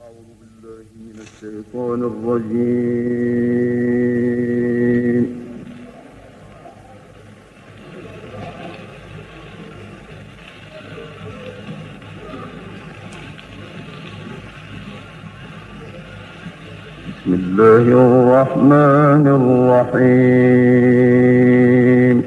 الشيطان الرجيم. بسم الله الرحمن الرحيم.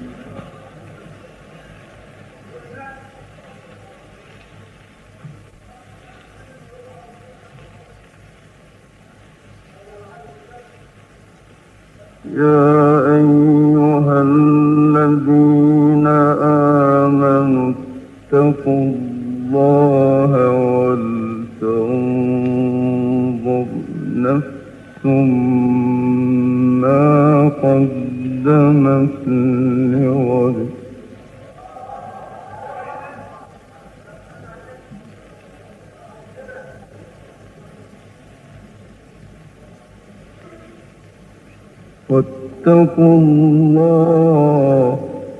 يا أيها الذين آمنوا اتقوا الله ولتنظر نفس ما قدمت لغد واتقوا الله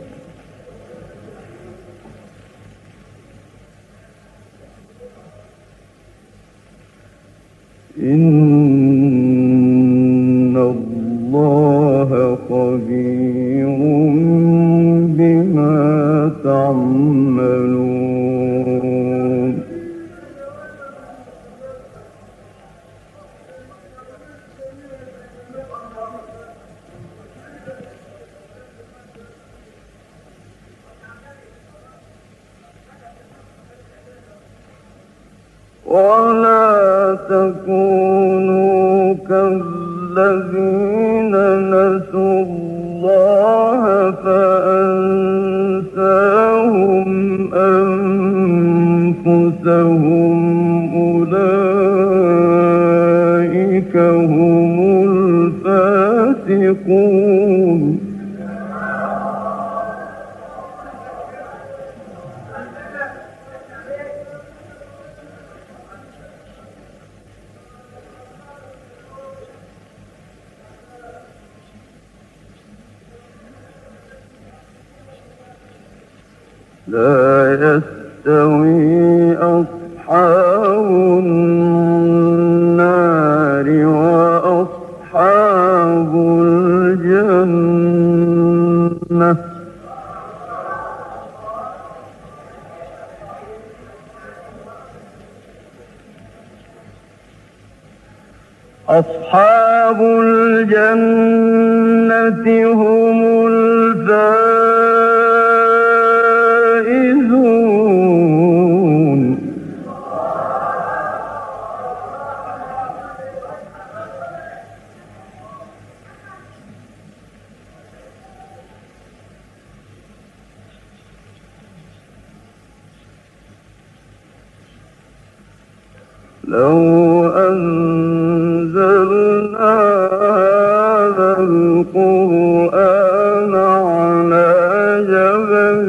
إن الله خبير بما تعملون. ولا تكونوا كالذين نسوا الله فأنساهم أنفسهم أولئك هم الفاسقون. لا يستوي أصحاب النار وأصحاب الجنة أصحاب الجنة هم الفائزون. لو أنزلنا هذا القرآن على جبل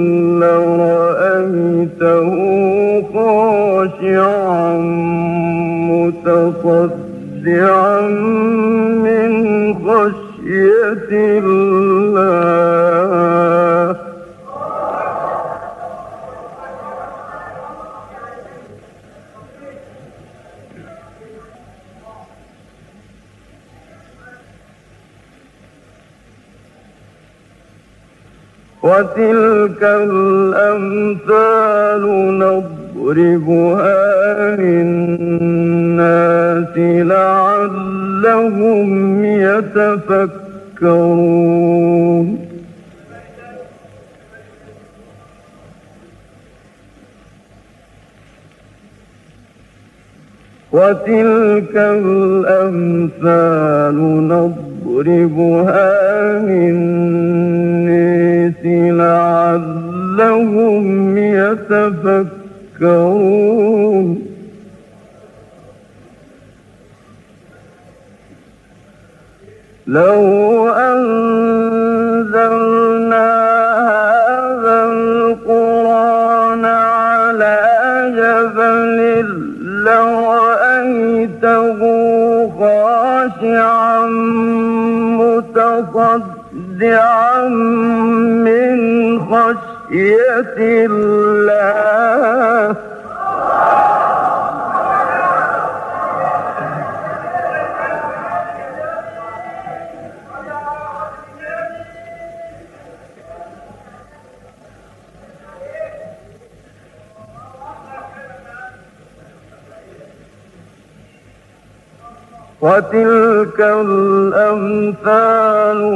لرأيته خاشعا متصدعا من خشية الله. وتلك الأمثال نضربها للناس لعلهم يتفكرون. وتلك الأمثال نضربها للناس لعلهم يتفكرون. لو أنزلنا هذا القرآن على جبل لرأيته خاشعا متصدعا من خشية الله. وتلك الأمثال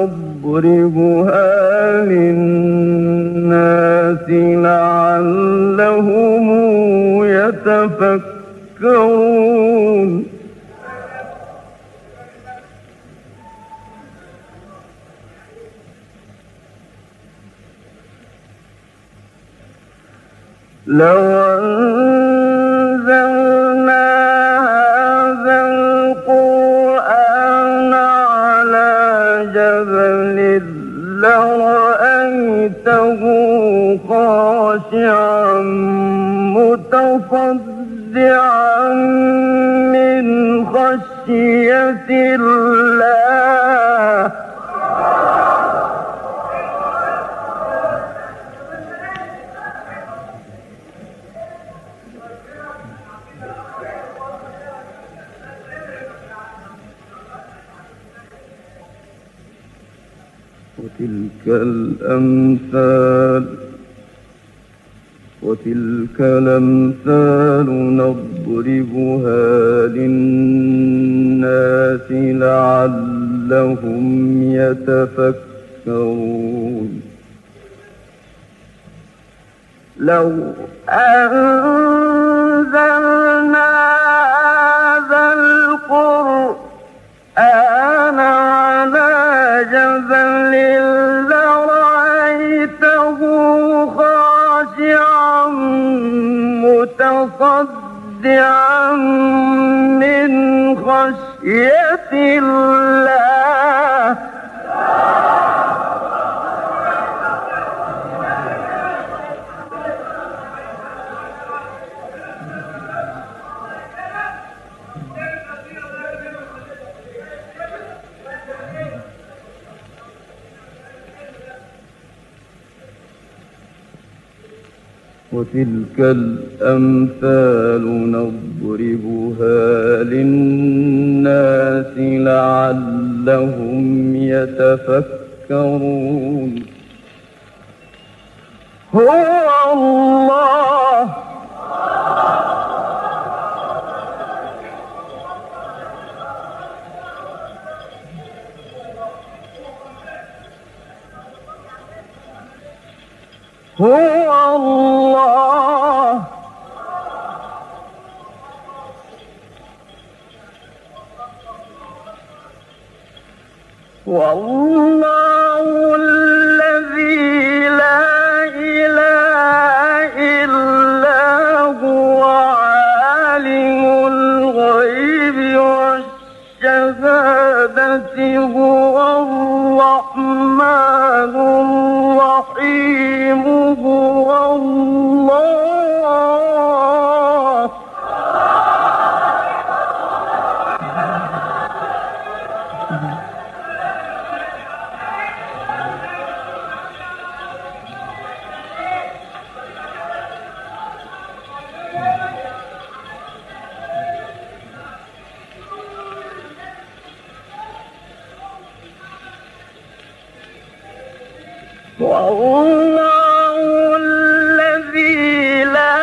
نضربها للناس لعلهم يتفكرون لو أنزلنا هذا القرآن على جبل لرأيته خاشعا متصدعا من خشية الله وتلك الأمثال نضربها للناس لعلهم يتفكرون لو أنزلنا هذا القرآن على جبل لرأيته خاشعا متصدعا من خشية الله وتلك الأمثال نضربها للناس لعلهم يتفكرون هو الله هو الله والله الذي لا إله إلا هو عالم الغيب والشهادة هو الرحمن الرحيم هو الله والله الذي لا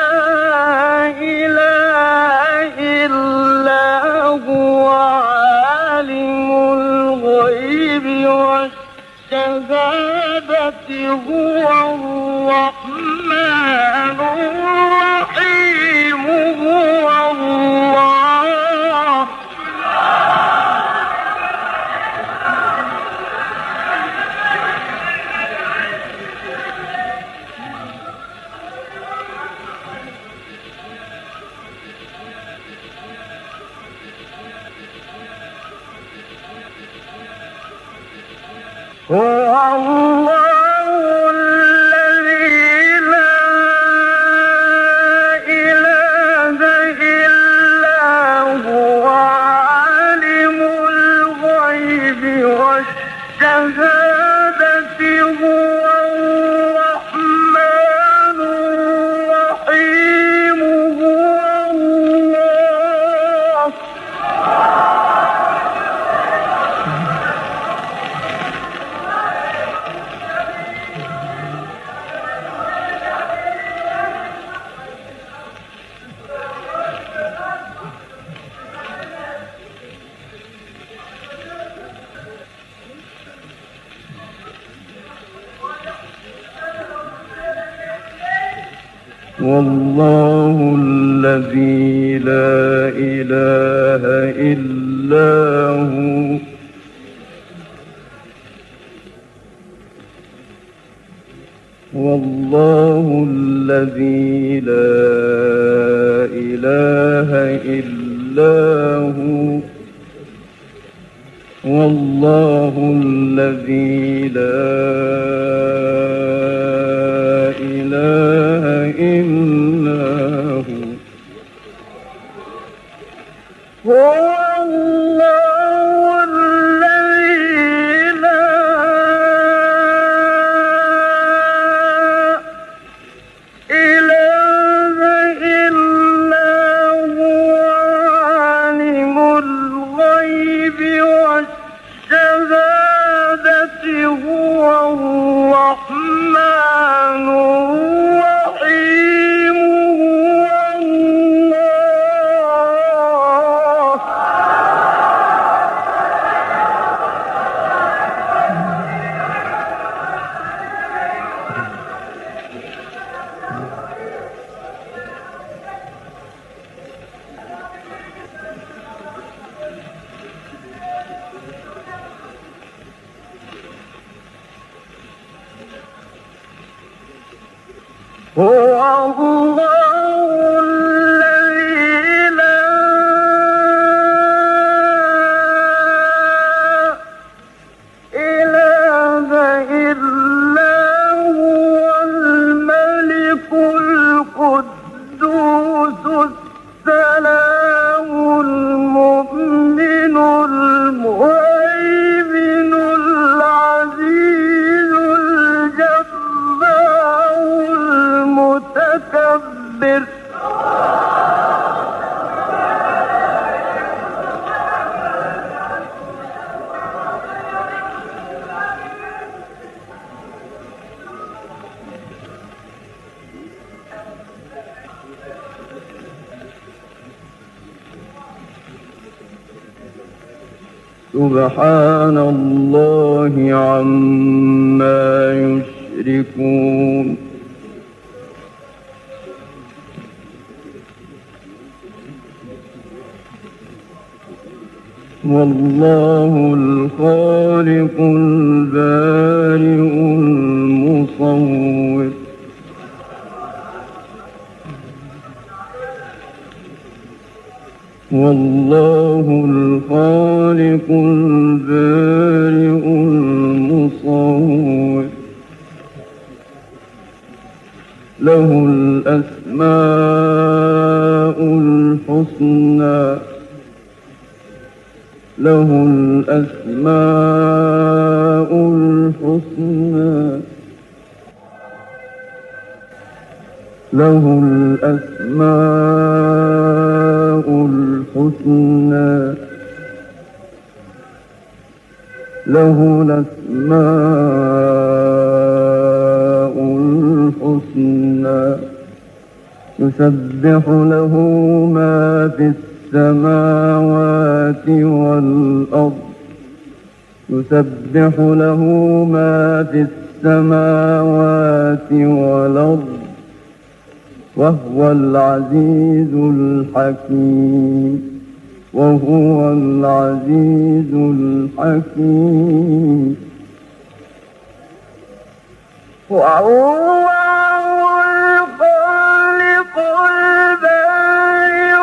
إله إلا هو عالم الغيب والشهادة هو الرحمن الرحيم هو الله هو الله الذي لا إله إلا هو عالم الغيب والشهادة هو الرحمن الرحيم هو الله والله الذي لا إله إلا هو والله الذي لا إله إلا هو والله الذي لا إله إلا هو هو الله الذي لا إله إلا هو عالم الغيب والشهادة هو الرحمن الرحيم هو الله هو الله الذي لا إله إلا هو الملك القدوس السلام المؤمن المهيمن العزيز الجبار المتكبر سبحان الله عما يشركون والله الخالق البارئ المصور والله الخالق البارئ المصور له الأسماء الحسنى له الأسماء الحسنى له الأسماء الحسنى له الأسماء الحسنى يسبح له ما في السماوات والأرض يسبح له ما في السماوات والأرض وهو العزيز الحكيم وهو العزيز الحكيم وهو الخالق البارئ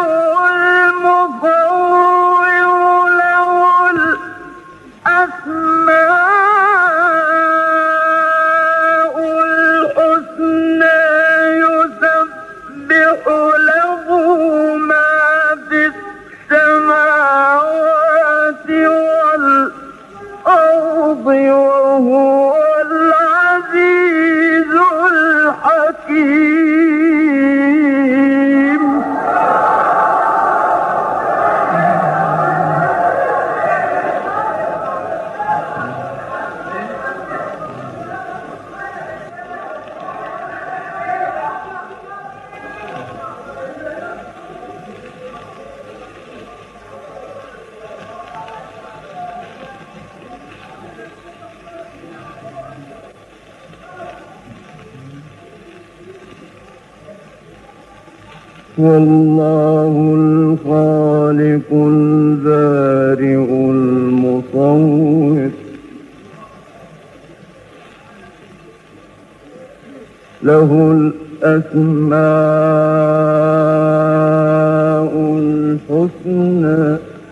المصور له الأسماء الحسنى يسبح له ما في السماوات والأرض وهو العزيز الحكيم والله الخالق البارئ المصور له الأسماء الحسنى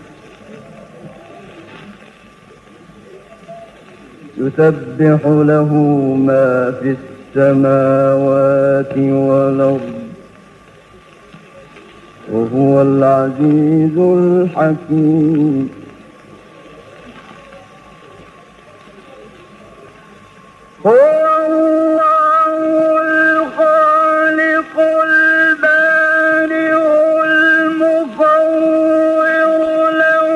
يسبح له ما في السماوات والأرض وهو العزيز الحكيم هو الله الخالق البارئ المصور له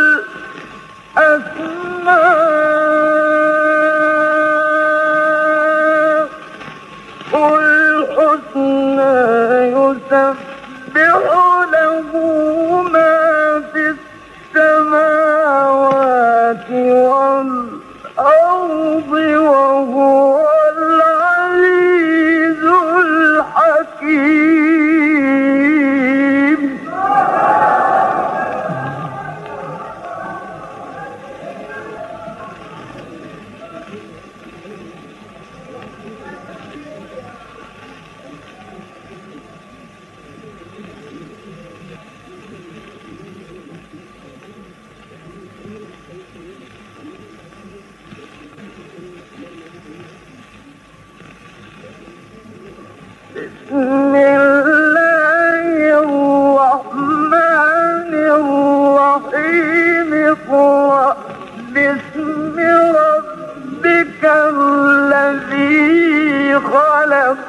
الأسماء الحسنى يسبح له ما في السماوات والأرض وهو العزيز الحكيم بسم الله الرحمن الرحيم اقرأ باسم ربك الذي خلق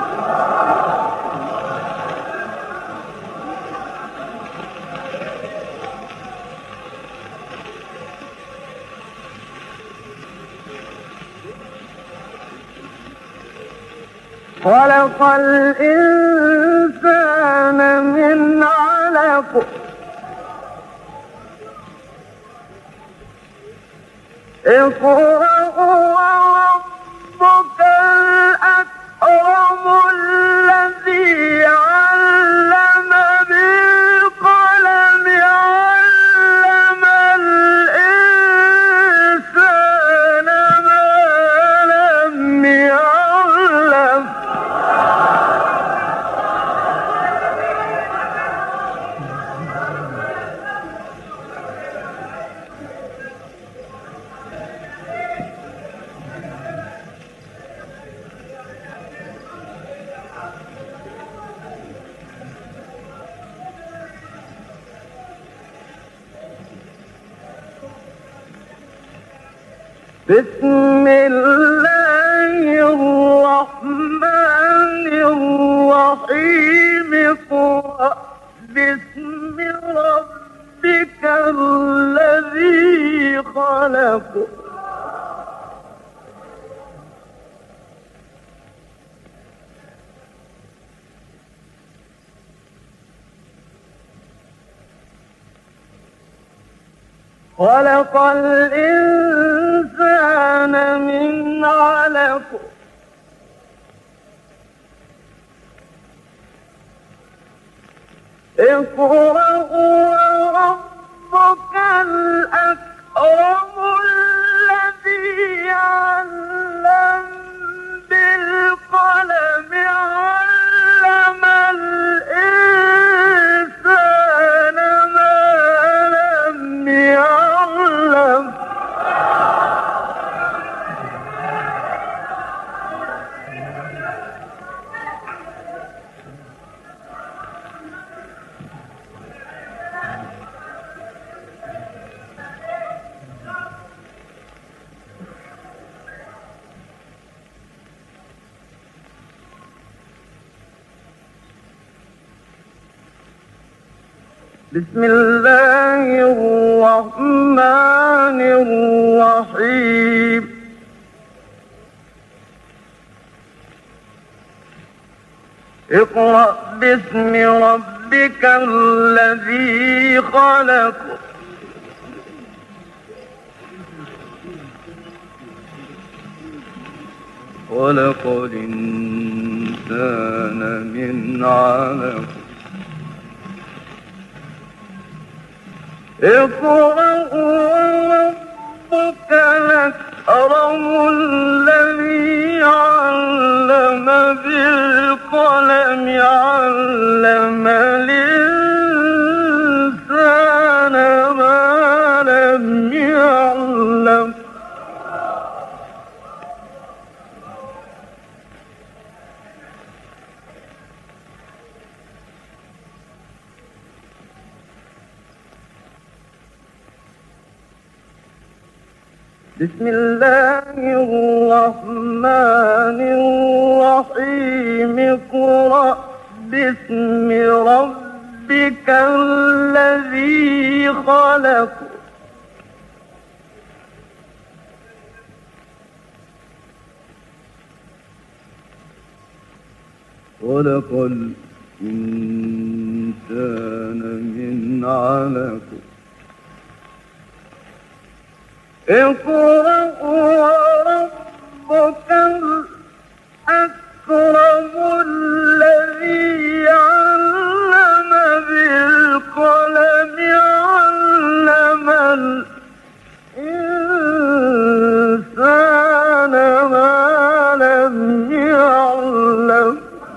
خلق الإنسان من علق اقرأ وربك الأكرم الذي علم بالقلم علم الإنسان ما لم يعلم بسم الله الرحمن الرحيم اقرأ باسم ربك الذي خلق خلق الإنسان من علق اقرأ وربك الأكرم الذي علم بالقلم علم الإنسان ما لم يعلم بسم الله الرحمن الرحيم اقرأ باسم ربك الذي خلق خلق الإنسان من علق اقرأ وربك الأكرم الذي علم بالقلم علم الإنسان ما لم يعلم بسم الله الرحمن الرحيم اقرأ باسم ربك الذي خلق خلق الإنسان من علق اقرأ وربك الأكرم الذي علم بالقلم علم الإنسان ما لم يعلم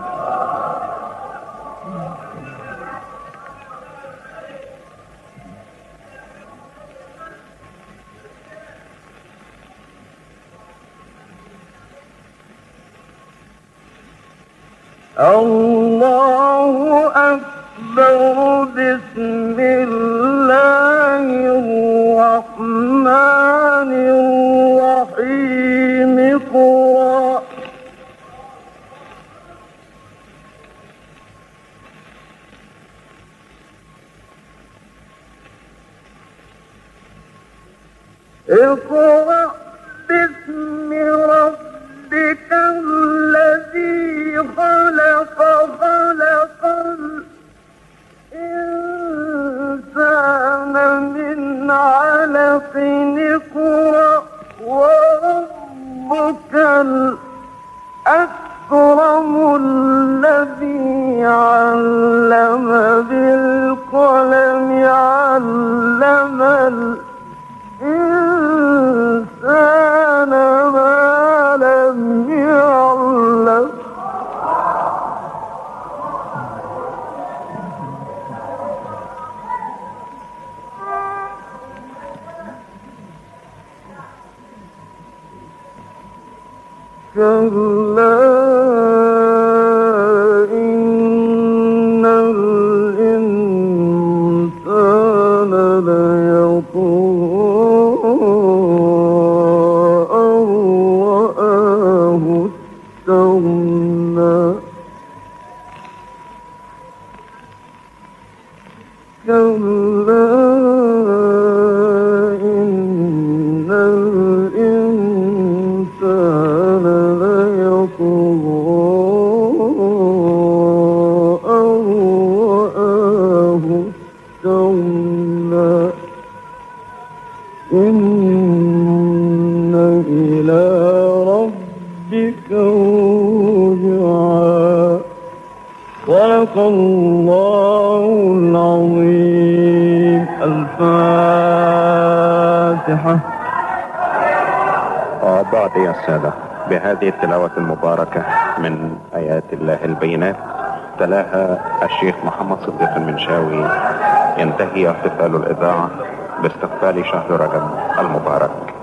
الله أكبر بسم الله الرحمن الرحيم اقرأ باسم ربك الذي خلق خلق الإنسان من علق اقرأ وربك الأكرم الذي علم بالقلم علم الإنسان ما لم يعلم كلا إن الإنسان ليطغى أن رآه استغنى كلا إن الإنسان ليطغى أن رآه استغنى إن إلى ربك الرجعى صدق الله العظيم. الفاتحة. بعد يا السادة، بهذه التلاوة المباركة من آيات الله البينات تلاها الشيخ محمد صديق المنشاوي، ينتهي احتفال الإذاعة باستقبال شهر رجب المبارك.